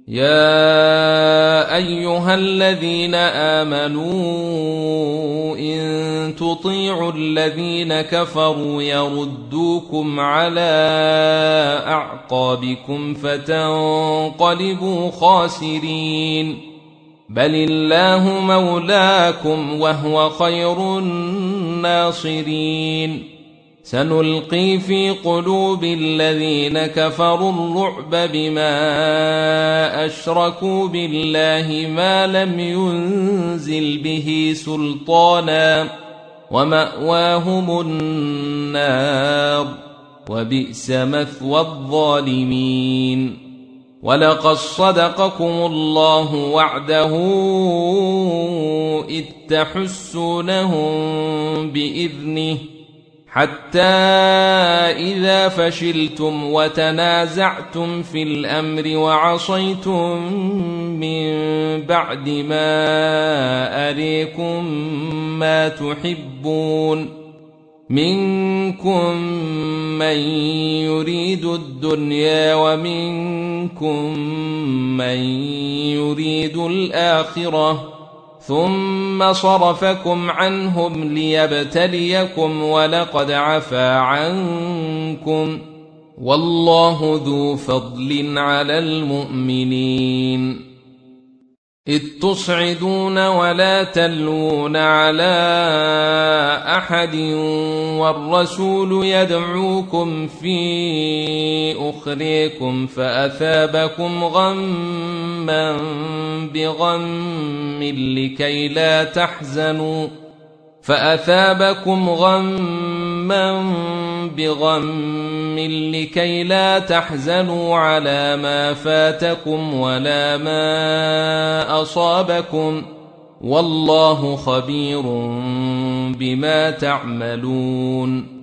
يا أيها الذين آمنوا إن تطيعوا الذين كفروا يردوكم على أعقابكم فتنقلبوا خاسرين بل الله مولاكم وهو خير الناصرين سنلقي في قلوب الذين كفروا الرعب بما أشركوا بالله ما لم ينزل به سلطانا ومأواهم النار وبئس مثوى الظالمين ولقد صدقكم الله وعده إذ تحسونهم بإذنه حتى إذا فشلتم وتنازعتم في الأمر وعصيتم من بعد ما أريكم ما تحبون منكم من يريد الدنيا ومنكم من يريد الآخرة ثم صرفكم عنهم ليبتليكم ولقد عفا عنكم والله ذو فضل على المؤمنين إذ تصعدون ولا تلوون على أحد والرسول يدعوكم في أخريكم فأثابكم غما بغم لكي لا تحزنوا على ما فاتكم ولا ما أصابكم والله خبير بما تعملون